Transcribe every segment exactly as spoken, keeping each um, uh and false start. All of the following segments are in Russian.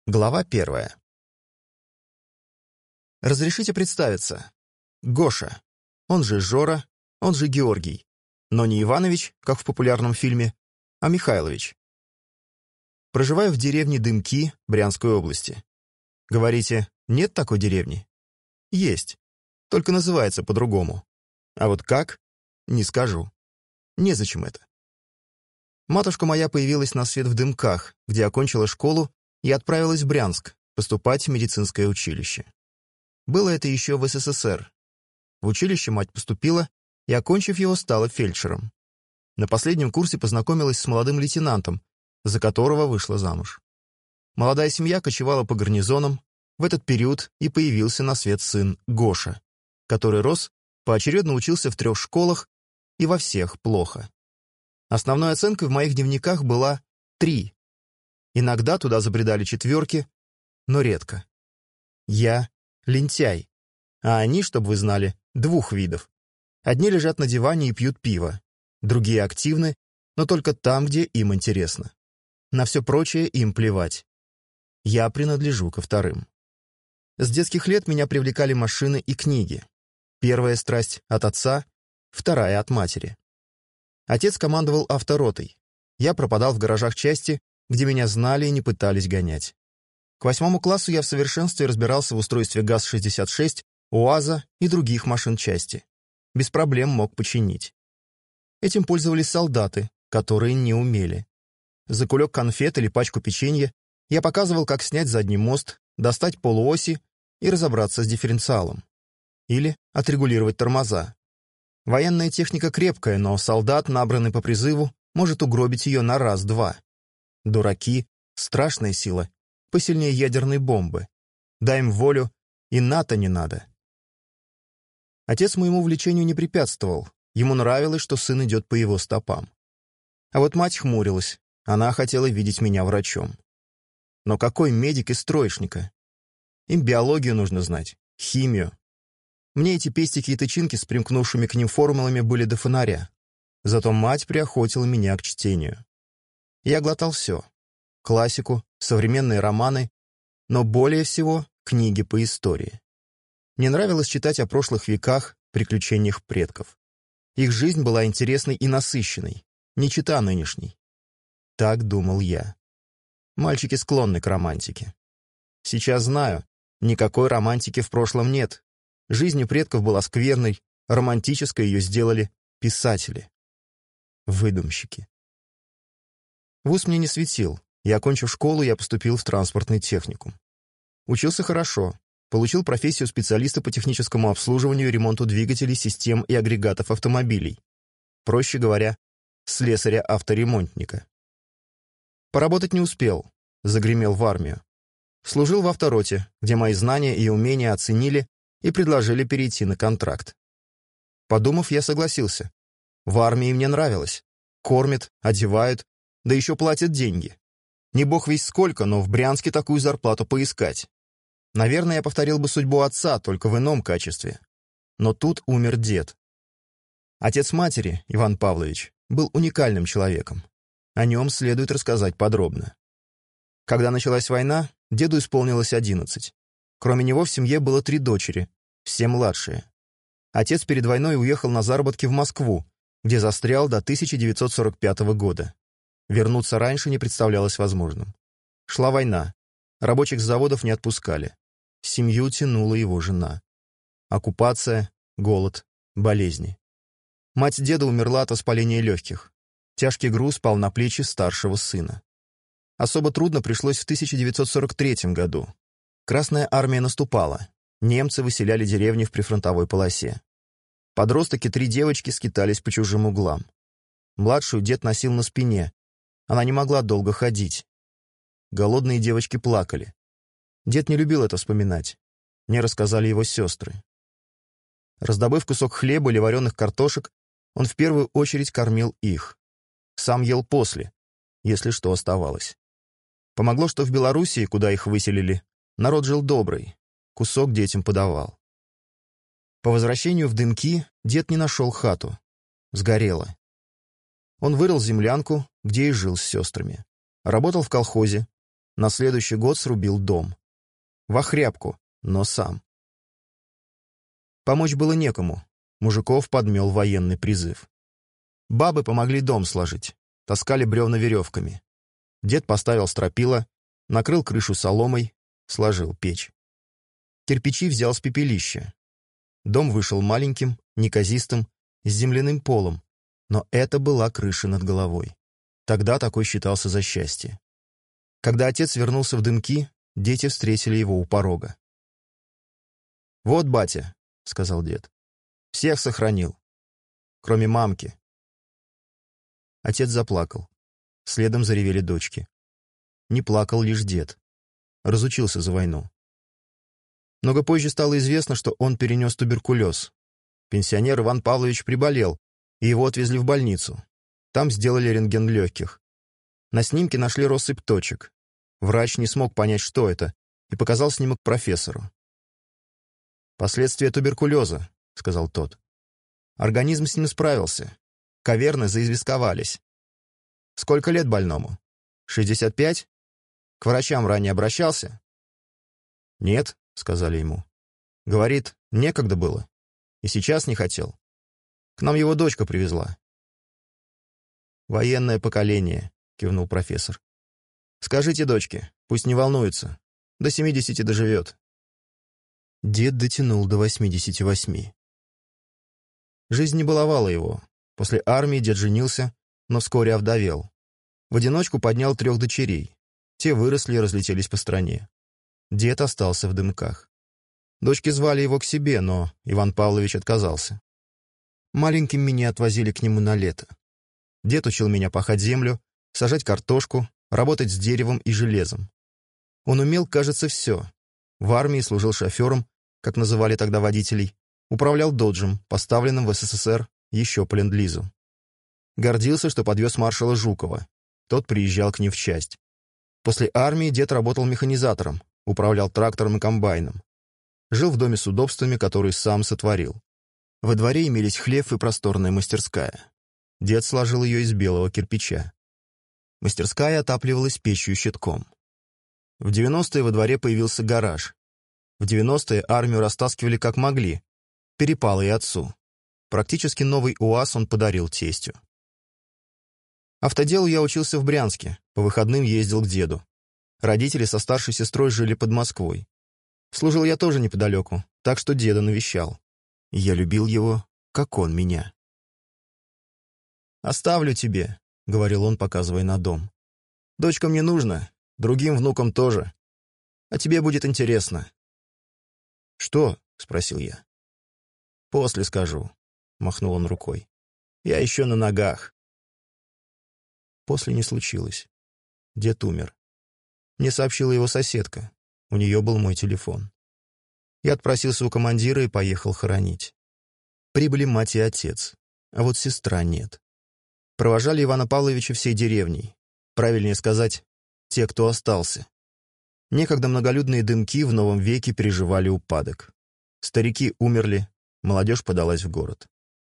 Глава первая. Разрешите представиться. Гоша. Он же Жора, он же Георгий. Но не Иванович, как в популярном фильме, а Михайлович. Проживаю в деревне Дымки Брянской области. Говорите, нет такой деревни? Есть. Только называется по-другому. А вот как? Не скажу. Незачем это. Матушка моя появилась на свет в Дымках, где окончила школу и отправилась в Брянск поступать в медицинское училище. Было это еще в СССР. В училище мать поступила и, окончив его, стала фельдшером. На последнем курсе познакомилась с молодым лейтенантом, за которого вышла замуж. Молодая семья кочевала по гарнизонам. В этот период и появился на свет сын Гоша, который рос, поочередно учился в трех школах и во всех плохо. Основной оценкой в моих дневниках была три. Иногда туда забредали четверки, но редко. Я лентяй, а они, чтобы вы знали, двух видов. Одни лежат на диване и пьют пиво, другие активны, но только там, где им интересно. На все прочее им плевать. Я принадлежу ко вторым. С детских лет меня привлекали машины и книги. Первая страсть от отца, вторая от матери. Отец командовал авторотой. Я пропадал в гаражах части, где меня знали и не пытались гонять. К восьмому классу я в совершенстве разбирался в устройстве ГАЗ шестьдесят шесть, УАЗа и других машин части. Без проблем мог починить. Этим пользовались солдаты, которые не умели. За кулек конфет или пачку печенья я показывал, как снять задний мост, достать полуоси и разобраться с дифференциалом. Или отрегулировать тормоза. Военная техника крепкая, но солдат, набранный по призыву, может угробить ее на раз-два. Дураки — страшная сила, посильнее ядерной бомбы. Дай им волю, и НАТО не надо. Отец моему увлечению не препятствовал, ему нравилось, что сын идет по его стопам. А вот мать хмурилась, она хотела видеть меня врачом. Но какой медик из троечника? Им биологию нужно знать, химию. Мне эти пестики и тычинки с примкнувшими к ним формулами были до фонаря. Зато мать приохотила меня к чтению. Я глотал все. Классику, современные романы, но более всего книги по истории. Мне нравилось читать о прошлых веках, приключениях предков. Их жизнь была интересной и насыщенной, не чета нынешней. Так думал я. Мальчики склонны к романтике. Сейчас знаю, никакой романтики в прошлом нет. Жизнь у предков была скверной, романтической ее сделали писатели. Выдумщики. Вуз мне не светил, и, окончив школу, я поступил в транспортный техникум. Учился хорошо, получил профессию специалиста по техническому обслуживанию и ремонту двигателей, систем и агрегатов автомобилей. Проще говоря, слесаря-авторемонтника. Поработать не успел, загремел в армию. Служил в автороте, где мои знания и умения оценили и предложили перейти на контракт. Подумав, я согласился. В армии мне нравилось. Кормят, одевают, да еще платят деньги. Не бог весть сколько, но в Брянске такую зарплату поискать. Наверное, я повторил бы судьбу отца, только в ином качестве. Но тут умер дед. Отец матери, Иван Павлович, был уникальным человеком. О нем следует рассказать подробно. Когда началась война, деду исполнилось одиннадцать. Кроме него в семье было три дочери, все младшие. Отец перед войной уехал на заработки в Москву, где застрял до тысяча девятьсот сорок пятого года. Вернуться раньше не представлялось возможным. Шла война. Рабочих с заводов не отпускали. Семью тянула его жена. Оккупация, голод, болезни. Мать деда умерла от воспаления легких. Тяжкий груз пал на плечи старшего сына. Особо трудно пришлось в тысяча девятьсот сорок третьем году. Красная армия наступала. Немцы выселяли деревни в прифронтовой полосе. Подросток и три девочки скитались по чужим углам. Младшую дед носил на спине. Она не могла долго ходить. Голодные девочки плакали. Дед не любил это вспоминать. Мне рассказали его сестры. Раздобыв кусок хлеба или вареных картошек, он в первую очередь кормил их. Сам ел после, если что оставалось. Помогло, что в Белоруссии, куда их выселили, народ жил добрый, кусок детям подавал. По возвращению в Дымки дед не нашел хату. Сгорела. Он вырыл землянку, где и жил с сестрами. Работал в колхозе. На следующий год срубил дом. В охряпку, но сам. Помочь было некому. Мужиков подмел военный призыв. Бабы помогли дом сложить, таскали бревна веревками. Дед поставил стропила, накрыл крышу соломой, сложил печь. Кирпичи взял с пепелища. Дом вышел маленьким, неказистым, с земляным полом, но это была крыша над головой. Тогда такой считался за счастье. Когда отец вернулся в Дымки, дети встретили его у порога. «Вот, батя», — сказал дед, — «всех сохранил, кроме мамки». Отец заплакал. Следом заревели дочки. Не плакал лишь дед. Разучился за войну. Много позже стало известно, что он перенес туберкулез. Пенсионер Иван Павлович приболел, и его отвезли в больницу. Там сделали рентген легких. На снимке нашли россыпь точек. Врач не смог понять, что это, и показал снимок профессору. «Последствия туберкулеза», — сказал тот. Организм с ним справился. Каверны заизвестковались. «Сколько лет больному? шестьдесят пять? К врачам ранее обращался?» «Нет», — сказали ему. «Говорит, некогда было. И сейчас не хотел. К нам его дочка привезла». «Военное поколение», — кивнул профессор. «Скажите дочке, пусть не волнуется. До семидесяти доживет». Дед дотянул до восьмидесяти восьми. Жизнь не баловала его. После армии дед женился, но вскоре овдовел. В одиночку поднял трех дочерей. Те выросли и разлетелись по стране. Дед остался в Дымках. Дочки звали его к себе, но Иван Павлович отказался. Маленьким меня отвозили к нему на лето. Дед учил меня пахать землю, сажать картошку, работать с деревом и железом. Он умел, кажется, все. В армии служил шофером, как называли тогда водителей, управлял доджем, поставленным в СССР еще по ленд-лизу. Гордился, что подвез маршала Жукова. Тот приезжал к ним в часть. После армии дед работал механизатором, управлял трактором и комбайном. Жил в доме с удобствами, которые сам сотворил. Во дворе имелись хлев и просторная мастерская. Дед сложил ее из белого кирпича. Мастерская отапливалась печью щитком. В девяностые во дворе появился гараж. В девяностые армию растаскивали как могли. Перепало и отцу. Практически новый УАЗ он подарил тестю. Автоделу я учился в Брянске, по выходным ездил к деду. Родители со старшей сестрой жили под Москвой. Служил я тоже неподалеку, так что деда навещал. Я любил его, как он меня. «Оставлю тебе», — говорил он, показывая на дом. «Дочка мне нужна, другим внукам тоже. А тебе будет интересно». «Что?» — спросил я. «После скажу», — махнул он рукой. «Я еще на ногах». После не случилось. Дед умер. Мне сообщила его соседка. У нее был мой телефон. Я отпросился у командира и поехал хоронить. Прибыли мать и отец, а вот сестра нет. Провожали Ивана Павловича всей деревней. Правильнее сказать, те, кто остался. Некогда многолюдные Дымки в новом веке переживали упадок. Старики умерли, молодежь подалась в город.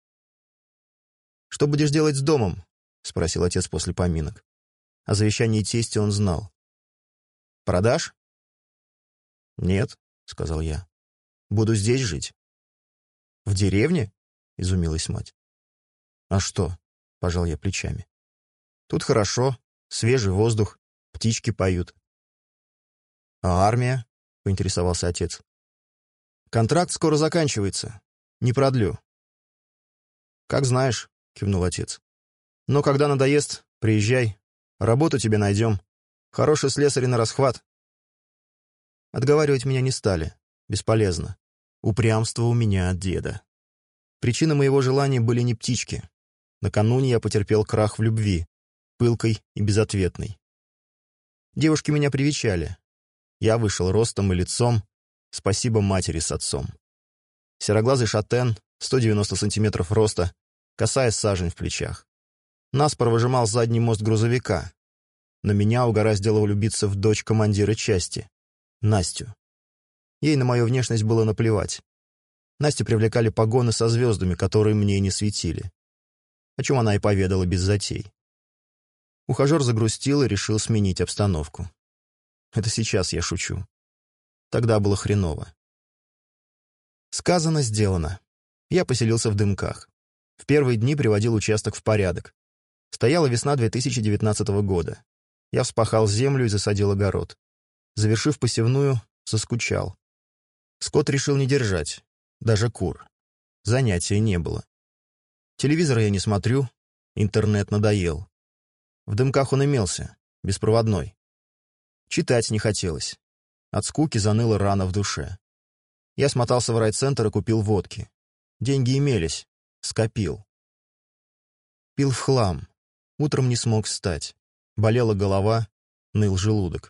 «Что будешь делать с домом?» — спросил отец после поминок. О завещании тестя он знал. «Продашь?» «Нет», — сказал я. «Буду здесь жить». «В деревне?» — изумилась мать. «А что?» — пожал я плечами. «Тут хорошо, свежий воздух, птички поют». «А армия?» — поинтересовался отец. «Контракт скоро заканчивается. Не продлю». «Как знаешь», — кивнул отец. «Но когда надоест, приезжай. Работу тебе найдем. Хороший слесарь на расхват». Отговаривать меня не стали. Бесполезно. Упрямство у меня от деда. Причина моего желания были не птички. Накануне я потерпел крах в любви, пылкой и безответной. Девушки меня привечали. Я вышел ростом и лицом, спасибо матери с отцом. Сероглазый шатен, сто девяносто сантиметров роста, косая сажень в плечах. Наспор выжимал задний мост грузовика. Но меня угораздило влюбиться в дочь командира части, Настю. Ей на мою внешность было наплевать. Настю привлекали погоны со звездами, которые мне не светили. О чем она и поведала без затей. Ухажер загрустил и решил сменить обстановку. Это сейчас я шучу. Тогда было хреново. Сказано, сделано. Я поселился в Дымках. В первые дни приводил участок в порядок. Стояла весна две тысячи девятнадцатого года. Я вспахал землю и засадил огород. Завершив посевную, соскучал. Скот решил не держать, даже кур. Занятия не было. Телевизора я не смотрю, интернет надоел. В Дымках он имелся, беспроводной. Читать не хотелось. От скуки заныло рано в душе. Я смотался в райцентр и купил водки. Деньги имелись, скопил. Пил в хлам. Утром не смог встать. Болела голова, ныл желудок.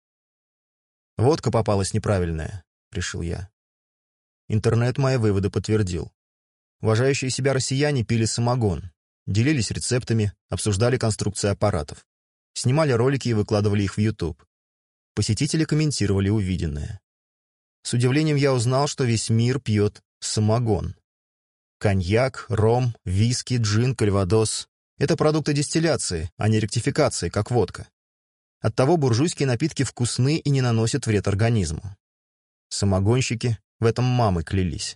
Водка попалась неправильная, решил я. Интернет мои выводы подтвердил. Уважающие себя россияне пили самогон, делились рецептами, обсуждали конструкции аппаратов, снимали ролики и выкладывали их в YouTube. Посетители комментировали увиденное. С удивлением я узнал, что весь мир пьет самогон. Коньяк, ром, виски, джин, кальвадос — это продукты дистилляции, а не ректификации, как водка. Оттого буржуйские напитки вкусны и не наносят вред организму. Самогонщики в этом мамы клялись.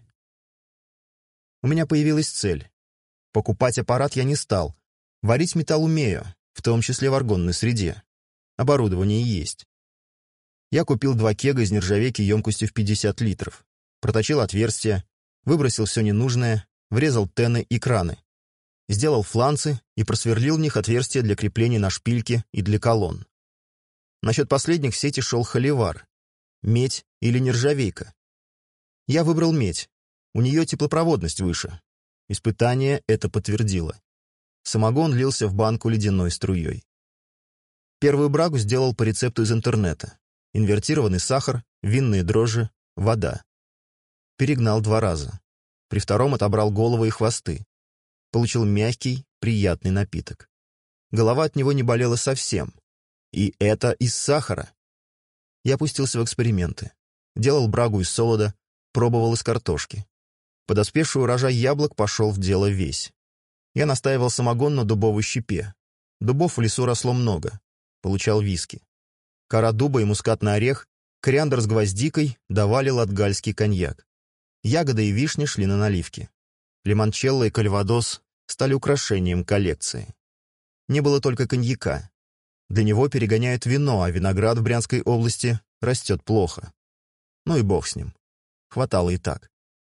У меня появилась цель. Покупать аппарат я не стал. Варить металл умею, в том числе в аргонной среде. Оборудование есть. Я купил два кега из нержавейки емкостью в пятьдесят литров. Проточил отверстия, выбросил все ненужное, врезал тены и краны. Сделал фланцы и просверлил в них отверстия для крепления на шпильки и для колонн. Насчет последних в сети шел холивар. Медь или нержавейка. Я выбрал медь. У нее теплопроводность выше. Испытание это подтвердило. Самогон лился в банку ледяной струей. Первую брагу сделал по рецепту из интернета. Инвертированный сахар, винные дрожжи, вода. Перегнал два раза. При втором отобрал головы и хвосты. Получил мягкий, приятный напиток. Голова от него не болела совсем. И это из сахара. Я пустился в эксперименты. Делал брагу из солода, пробовал из картошки. Подоспевший урожай яблок пошел в дело весь. Я настаивал самогон на дубовой щепе. Дубов в лесу росло много. Получал виски. Кора дуба и мускатный орех, кориандр с гвоздикой давали латгальский коньяк. Ягоды и вишни шли на наливки. Лимончелло и кальвадос стали украшением коллекции. Не было только коньяка. Для него перегоняют вино, а виноград в Брянской области растет плохо. Ну и бог с ним. Хватало и так.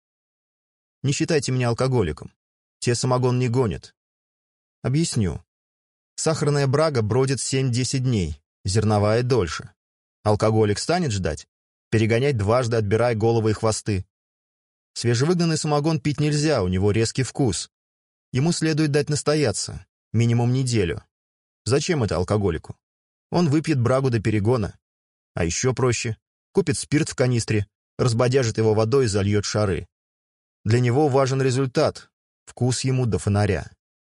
Не считайте меня алкоголиком. Те самогон не гонят. Объясню. Сахарная брага бродит семь-десять дней, зерновая дольше. Алкоголик станет ждать? Перегонять дважды, отбирая головы и хвосты. Свежевыгнанный самогон пить нельзя, у него резкий вкус. Ему следует дать настояться, минимум неделю. Зачем это алкоголику? Он выпьет брагу до перегона. А еще проще. Купит спирт в канистре, разбодяжит его водой и зальет шары. Для него важен результат, вкус ему до фонаря.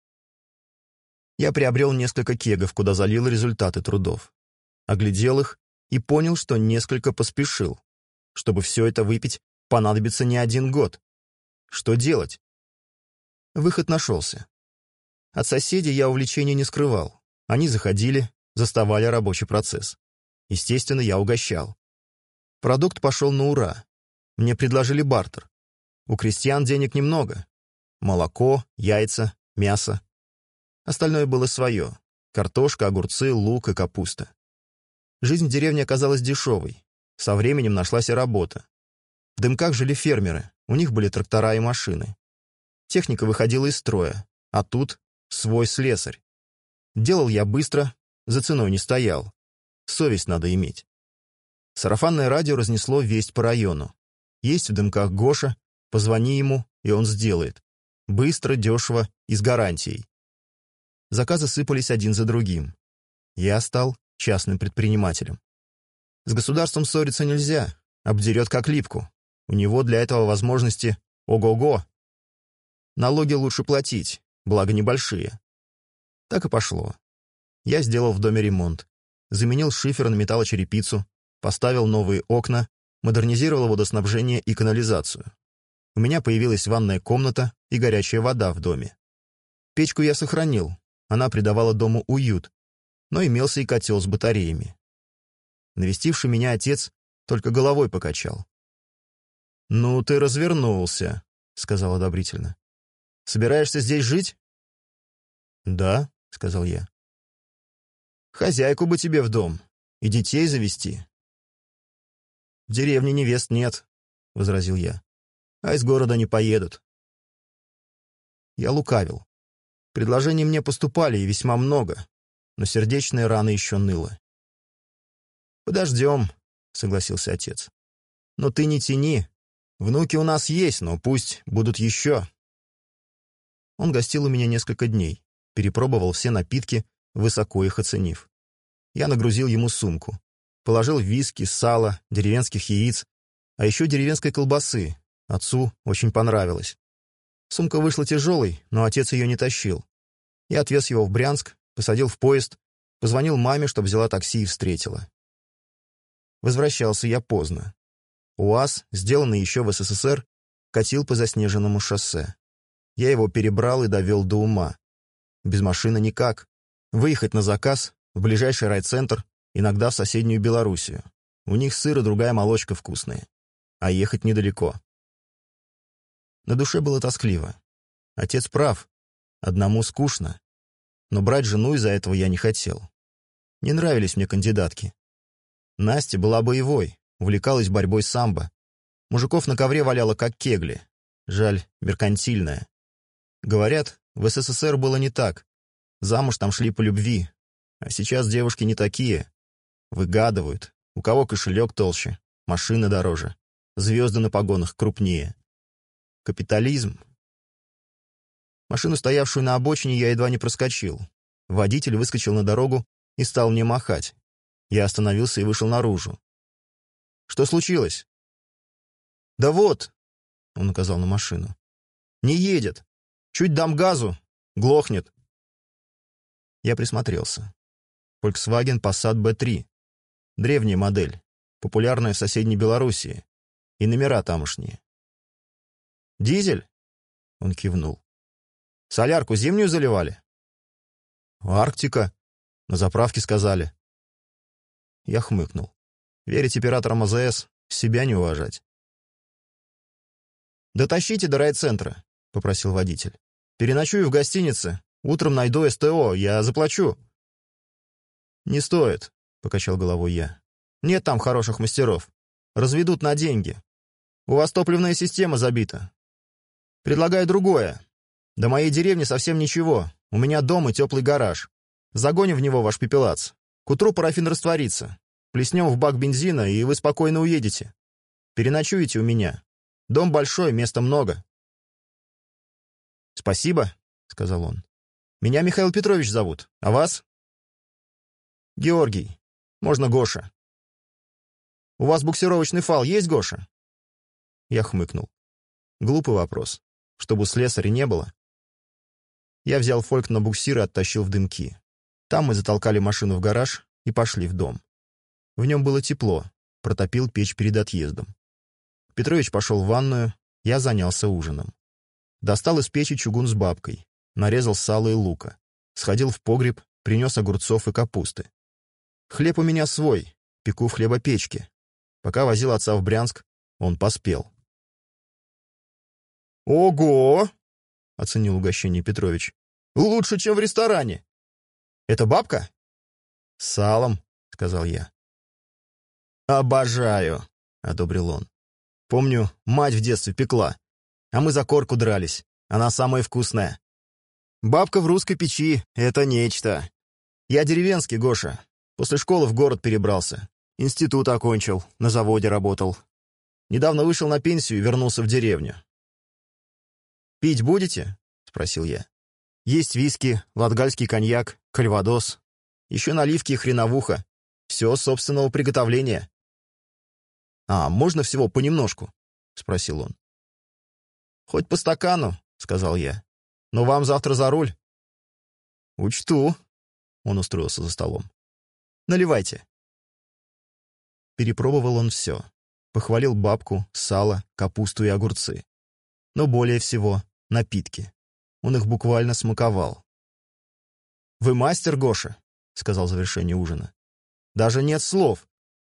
Я приобрел несколько кегов, куда залил результаты трудов. Оглядел их и понял, что несколько поспешил. Чтобы все это выпить, понадобится не один год. Что делать? Выход нашелся. От соседей я увлечения не скрывал. Они заходили, заставали рабочий процесс. Естественно, я угощал. Продукт пошел на ура. Мне предложили бартер. У крестьян денег немного. Молоко, яйца, мясо. Остальное было свое. Картошка, огурцы, лук и капуста. Жизнь в деревне оказалась дешевой. Со временем нашлась и работа. В Дымках жили фермеры, у них были трактора и машины. Техника выходила из строя, а тут свой слесарь. Делал я быстро, за ценой не стоял. Совесть надо иметь. Сарафанное радио разнесло весть по району. Есть в Дымках Гоша, позвони ему, и он сделает. Быстро, дешево и с гарантией. Заказы сыпались один за другим. Я стал частным предпринимателем. С государством ссориться нельзя, обдерет как липку. У него для этого возможности ого-го. Налоги лучше платить, благо небольшие. Так и пошло. Я сделал в доме ремонт. Заменил шифер на металлочерепицу, поставил новые окна, модернизировал водоснабжение и канализацию. У меня появилась ванная комната и горячая вода в доме. Печку я сохранил, она придавала дому уют, но имелся и котел с батареями. Навестивший меня отец только головой покачал. «Ну, ты развернулся», — сказал одобрительно. «Собираешься здесь жить?» «Да», — сказал я. «Хозяйку бы тебе в дом и детей завести». «В деревне невест нет», — возразил я. «А из города не поедут». Я лукавил. Предложений мне поступали и весьма много, но сердечная рана еще ныла. «Подождем», — согласился отец. «Но ты не тяни. Внуки у нас есть, но пусть будут еще». Он гостил у меня несколько дней, перепробовал все напитки, высоко их оценив. Я нагрузил ему сумку. Положил виски, сало, деревенских яиц, а еще деревенской колбасы. Отцу очень понравилось. Сумка вышла тяжелой, но отец ее не тащил. Я отвез его в Брянск, посадил в поезд, позвонил маме, чтобы взяла такси и встретила. Возвращался я поздно. УАЗ, сделанный еще в СССР, катил по заснеженному шоссе. Я его перебрал и довел до ума. Без машины никак. Выехать на заказ, в ближайший райцентр, иногда в соседнюю Белоруссию. У них сыр и другая молочка вкусные. А ехать недалеко. На душе было тоскливо. Отец прав. Одному скучно. Но брать жену из-за этого я не хотел. Не нравились мне кандидатки. Настя была боевой, увлекалась борьбой самбо. Мужиков на ковре валяла как кегли. Жаль, меркантильная. Говорят, в СССР было не так. Замуж там шли по любви. А сейчас девушки не такие. Выгадывают. У кого кошелек толще, машины дороже, звезды на погонах крупнее. Капитализм. Машину, стоявшую на обочине, я едва не проскочил. Водитель выскочил на дорогу и стал мне махать. Я остановился и вышел наружу. «Что случилось?» «Да вот», — он указал на машину. «Не едет. Чуть дам газу, глохнет». Я присмотрелся. Volkswagen Passat бэ три. Древняя модель, популярная в соседней Белоруссии. И номера тамошние. «Дизель?» — он кивнул. «Солярку зимнюю заливали?» «Арктика», — на заправке сказали. Я хмыкнул. Верить операторам АЗС — себя не уважать. «Дотащите до райцентра», — попросил водитель. «Переночую в гостинице. Утром найду СТО, я заплачу». «Не стоит», — покачал головой я. «Нет там хороших мастеров. Разведут на деньги. У вас топливная система забита. Предлагаю другое. До моей деревни совсем ничего. У меня дом и теплый гараж. Загоним в него ваш пепелац. К утру парафин растворится. Плеснем в бак бензина, и вы спокойно уедете. Переночуете у меня. Дом большой, места много». «Спасибо», — сказал он. «Меня Михаил Петрович зовут. А вас?» «Георгий. Можно Гоша». «У вас буксировочный фал есть, Гоша?» Я хмыкнул. Глупый вопрос. Чтобы слесаря не было. Я взял фольк на буксир и оттащил в дымки. Там мы затолкали машину в гараж и пошли в дом. В нем было тепло, протопил печь перед отъездом. Петрович пошел в ванную, я занялся ужином. Достал из печи чугун с бабкой, нарезал сало и лука, сходил в погреб, принес огурцов и капусты. Хлеб у меня свой, пеку в хлебопечке. Пока возил отца в Брянск, он поспел. «Ого!» — оценил угощение Петрович. «Лучше, чем в ресторане!» «Это бабка?» «С салом», — сказал я. «Обожаю», — одобрил он. «Помню, мать в детстве пекла, а мы за корку дрались. Она самая вкусная. Бабка в русской печи — это нечто. Я деревенский, Гоша. После школы в город перебрался. Институт окончил, на заводе работал. Недавно вышел на пенсию и вернулся в деревню». «Пить будете?» — спросил я. «Есть виски, латгальский коньяк, кальвадос. Еще наливки и хреновуха. Все собственного приготовления». «А можно всего понемножку?» — спросил он. «Хоть по стакану», — сказал я. «Но вам завтра за руль». «Учту», — он устроился за столом. «Наливайте». Перепробовал он все. Похвалил бабку, сало, капусту и огурцы. Но более всего напитки. Он их буквально смаковал. «Вы мастер, Гоша», — сказал в завершение ужина. «Даже нет слов.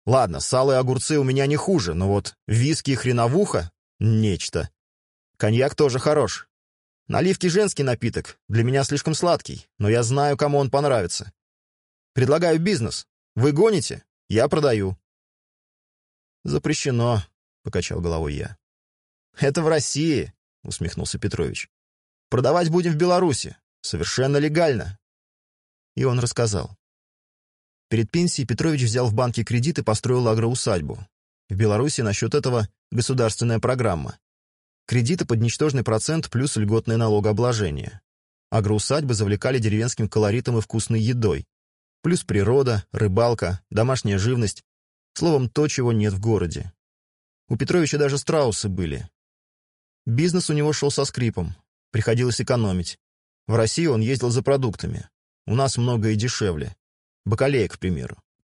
Ладно, сало и огурцы у меня не хуже, но вот виски и хреновуха — нечто. Коньяк тоже хорош. Наливки — женский напиток, для меня слишком сладкий, но я знаю, кому он понравится. Предлагаю бизнес. Вы гоните, я продаю». «Запрещено», — покачал головой я. «Это в России», — усмехнулся Петрович. «Продавать будем в Беларуси. Совершенно легально». И он рассказал. Перед пенсией Петрович взял в банке кредит и построил агроусадьбу. В Беларуси насчет этого государственная программа. Кредиты под ничтожный процент плюс льготное налогообложение. Агроусадьбы завлекали деревенским колоритом и вкусной едой. Плюс природа, рыбалка, домашняя живность. Словом, то, чего нет в городе. У Петровича даже страусы были. Бизнес у него шел со скрипом. Приходилось экономить. В Россию он ездил за продуктами. У нас многое дешевле. Бакалея, к примеру.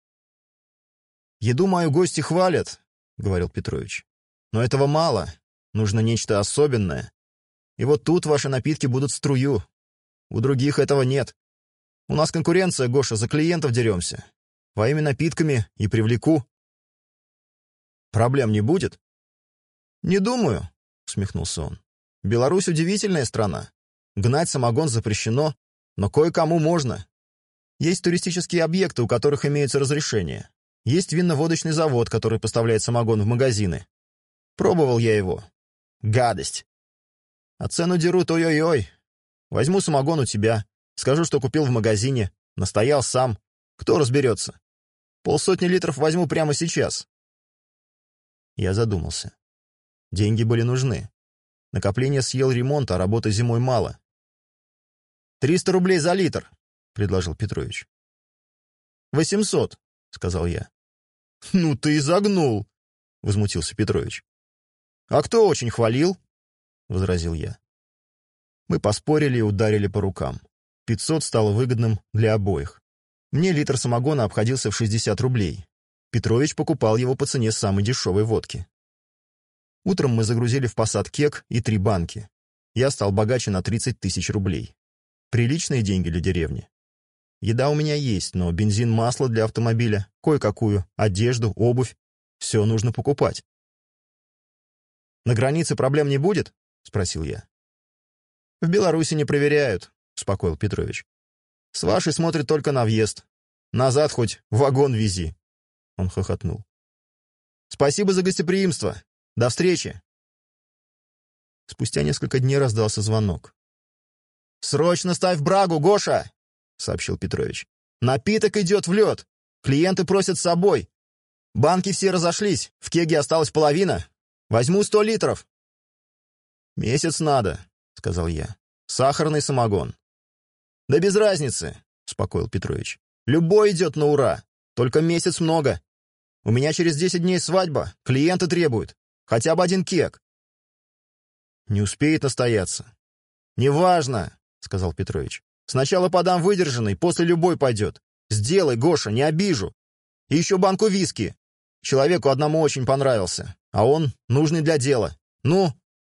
«Еду мою гости хвалят», — говорил Петрович. «Но этого мало. Нужно нечто особенное. И вот тут ваши напитки будут в струю. У других этого нет. У нас конкуренция, Гоша, за клиентов деремся. Твоими напитками и привлеку». «Проблем не будет?» «Не думаю», — усмехнулся он. «Беларусь удивительная страна. Гнать самогон запрещено, но кое-кому можно. Есть туристические объекты, у которых имеются разрешения. Есть винно-водочный завод, который поставляет самогон в магазины. Пробовал я его. Гадость. А цену дерут ой-ой-ой. Возьму самогон у тебя, скажу, что купил в магазине, настоял сам. Кто разберется? Полсотни литров возьму прямо сейчас». Я задумался. Деньги были нужны. Накопление съел ремонт, а работы зимой мало. «Триста рублей за литр», — предложил Петрович. «Восемьсот», — сказал я. «Ну ты и загнул», — возмутился Петрович. «А кто очень хвалил?» — возразил я. Мы поспорили и ударили по рукам. Пятьсот стало выгодным для обоих. Мне литр самогона обходился в шестьдесят рублей. Петрович покупал его по цене самой дешевой водки. Утром мы загрузили в посад кек и три банки. Я стал богаче на тридцать тысяч рублей. Приличные деньги для деревни. Еда у меня есть, но бензин, масло для автомобиля, кое-какую одежду, обувь — все нужно покупать. «На границе проблем не будет?» — спросил я. «В Беларуси не проверяют», — успокоил Петрович. «С вашей смотрят только на въезд. Назад хоть вагон вези». Он хохотнул. «Спасибо за гостеприимство. До встречи!» Спустя несколько дней раздался звонок. «Срочно ставь брагу, Гоша!» — сообщил Петрович. «Напиток идет в лед. Клиенты просят с собой. Банки все разошлись, в кеге осталась половина. Возьму сто литров». «Месяц надо», — сказал я. «Сахарный самогон». «Да без разницы», — успокоил Петрович. «Любой идет на ура. Только месяц много. У меня через десять дней свадьба. Клиенты требуют. Хотя бы один кег». «Не успеет настояться». «Неважно», — сказал Петрович. «Сначала подам выдержанный, после любой пойдет. Сделай, Гоша, не обижу. И еще банку виски. Человеку одному очень понравился, а он нужный для дела. Ну?»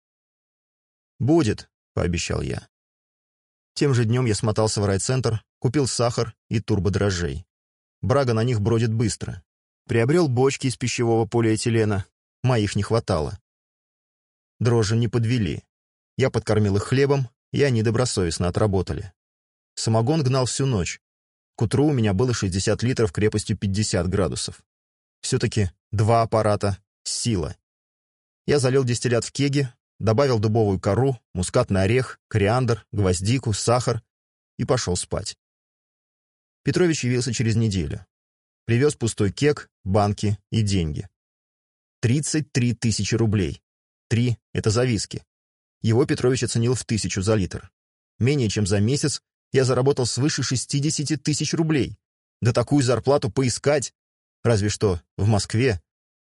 «Будет», — пообещал я. Тем же днем я смотался в райцентр, купил сахар и турбодрожжей. Брага на них бродит быстро. Приобрел бочки из пищевого полиэтилена. Моих не хватало. Дрожжи не подвели. Я подкормил их хлебом, и они добросовестно отработали. Самогон гнал всю ночь. К утру у меня было шестьдесят литров крепостью пятьдесят градусов. Все-таки два аппарата — сила. Я залил дистиллят в кеги, добавил дубовую кору, мускатный орех, кориандр, гвоздику, сахар и пошел спать. Петрович явился через неделю. Привез пустой кег, банки и деньги. тридцать три тысячи рублей. Три — это за виски. Его Петрович оценил в тысячу за литр. Менее чем за месяц я заработал свыше шестидесяти тысяч рублей. Да такую зарплату поискать, разве что в Москве.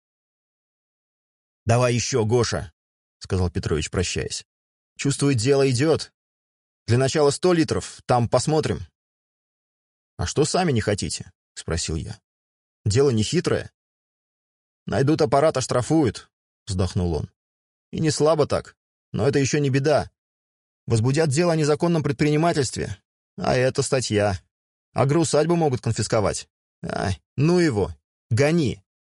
«Давай еще, Гоша», — сказал Петрович, прощаясь. «Чувствую, дело идет. Для начала сто литров, там посмотрим». «А что сами не хотите?» — спросил я. «Дело не хитрое». «Найдут аппарат, оштрафуют», — вздохнул он. «И не слабо так, но это еще не беда. Возбудят дело о незаконном предпринимательстве, а это статья. Агроусадьбу могут конфисковать. Ай, ну его, гони».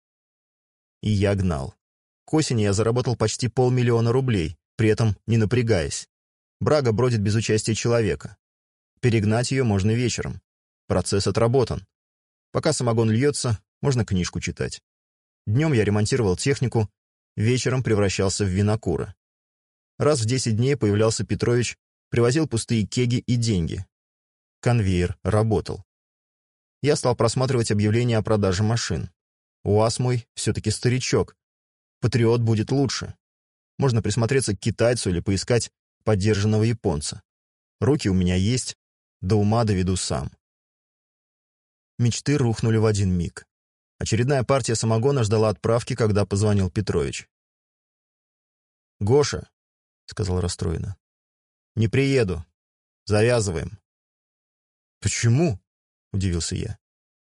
И я гнал. К осени я заработал почти полмиллиона рублей, при этом не напрягаясь. Брага бродит без участия человека. Перегнать ее можно вечером. Процесс отработан. Пока самогон льется, можно книжку читать. Днем я ремонтировал технику, вечером превращался в винокура. Раз в десять дней появлялся Петрович, привозил пустые кеги и деньги. Конвейер работал. Я стал просматривать объявления о продаже машин. УАЗ мой все-таки старичок. Патриот будет лучше. Можно присмотреться к китайцу или поискать подержанного японца. Руки у меня есть, до ума доведу сам. Мечты рухнули в один миг. Очередная партия самогона ждала отправки, когда позвонил Петрович. «Гоша», — сказал расстроенно, — «не приеду. Завязываем». «Почему?» — удивился я.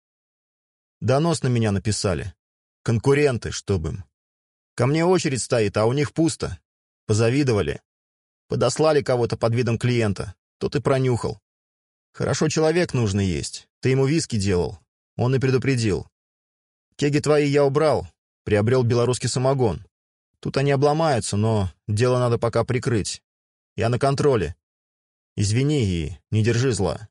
«Донос на меня написали. Конкуренты, чтоб им. Ко мне очередь стоит, а у них пусто. Позавидовали. Подослали кого-то под видом клиента. Тот и пронюхал. Хорошо, человек нужный есть. Ты ему виски делал. Он и предупредил. Кеги твои я убрал. Приобрел белорусский самогон. Тут они обломаются, но дело надо пока прикрыть. Я на контроле. Извини и не держи зла».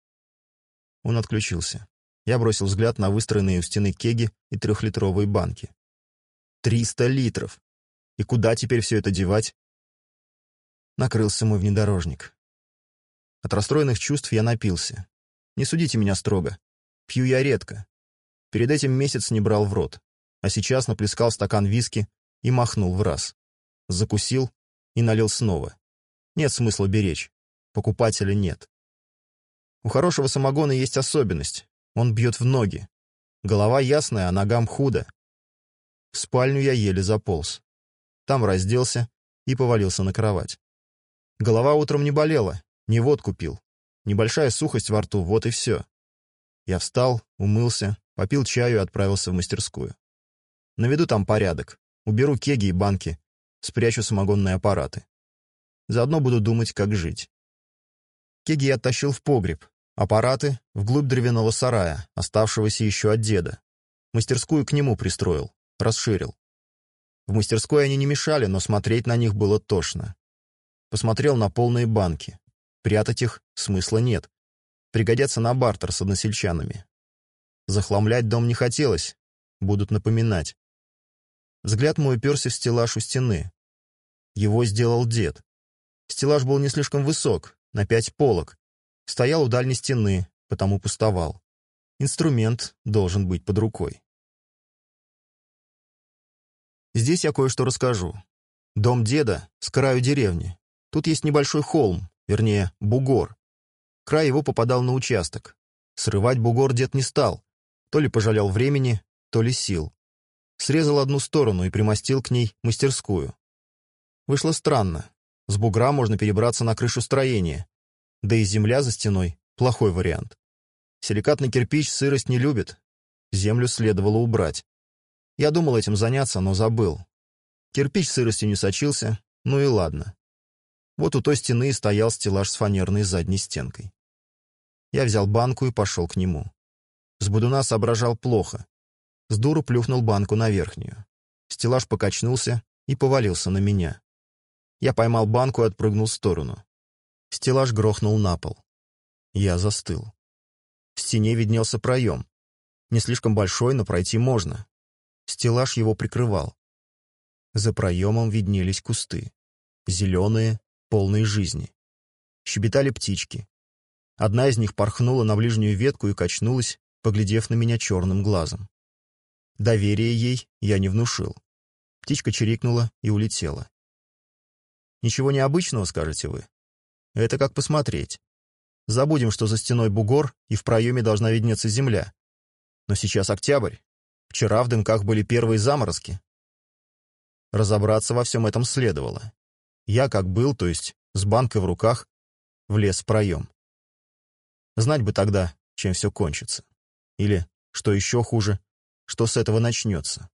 Он отключился. Я бросил взгляд на выстроенные у стены кеги и трехлитровые банки. Триста литров! И куда теперь все это девать? Накрылся мой внедорожник. От расстроенных чувств я напился. Не судите меня строго. Пью я редко. Перед этим месяц не брал в рот. А сейчас наплескал стакан виски и махнул в раз. Закусил и налил снова. Нет смысла беречь. Покупателя нет. У хорошего самогона есть особенность. Он бьет в ноги. Голова ясная, а ногам худо. В спальню я еле заполз. Там разделся и повалился на кровать. Голова утром не болела, не водку пил. Небольшая сухость во рту, вот и все. Я встал, умылся, попил чаю и отправился в мастерскую. Наведу там порядок, уберу кеги и банки, спрячу самогонные аппараты. Заодно буду думать, как жить. Кеги я оттащил в погреб, аппараты — вглубь дровяного сарая, оставшегося еще от деда. Мастерскую к нему пристроил, расширил. В мастерской они не мешали, но смотреть на них было тошно. Посмотрел на полные банки. Прятать их смысла нет. Пригодятся на бартер с односельчанами. Захламлять дом не хотелось. Будут напоминать. Взгляд мой уперся в стеллаж у стены. Его сделал дед. Стеллаж был не слишком высок, на пять полок. Стоял у дальней стены, потому пустовал. Инструмент должен быть под рукой. Здесь я кое-что расскажу. Дом деда с краю деревни. Тут есть небольшой холм, вернее, бугор. Край его попадал на участок. Срывать бугор дед не стал. То ли пожалел времени, то ли сил. Срезал одну сторону и примостил к ней мастерскую. Вышло странно. С бугра можно перебраться на крышу строения. Да и земля за стеной — плохой вариант. Силикатный кирпич сырость не любит. Землю следовало убрать. Я думал этим заняться, но забыл. Кирпич сыростью не сочился, ну и ладно. Вот у той стены стоял стеллаж с фанерной задней стенкой. Я взял банку и пошел к нему. С будуна соображал плохо. С дуру плюхнул банку на верхнюю. Стеллаж покачнулся и повалился на меня. Я поймал банку и отпрыгнул в сторону. Стеллаж грохнул на пол. Я застыл. В стене виднелся проем. Не слишком большой, но пройти можно. Стеллаж его прикрывал. За проемом виднелись кусты. Зеленые, полные жизни. Щебетали птички. Одна из них порхнула на ближнюю ветку и качнулась, поглядев на меня черным глазом. Доверия ей я не внушил. Птичка чирикнула и улетела. Ничего необычного, скажете вы? Это как посмотреть. Забудем, что за стеной бугор, и в проеме должна виднеться земля. Но сейчас октябрь. Вчера в дымках были первые заморозки. Разобраться во всем этом следовало. Я как был, то есть с банкой в руках, влез в проем. Знать бы тогда, чем все кончится. Или, что еще хуже, что с этого начнется.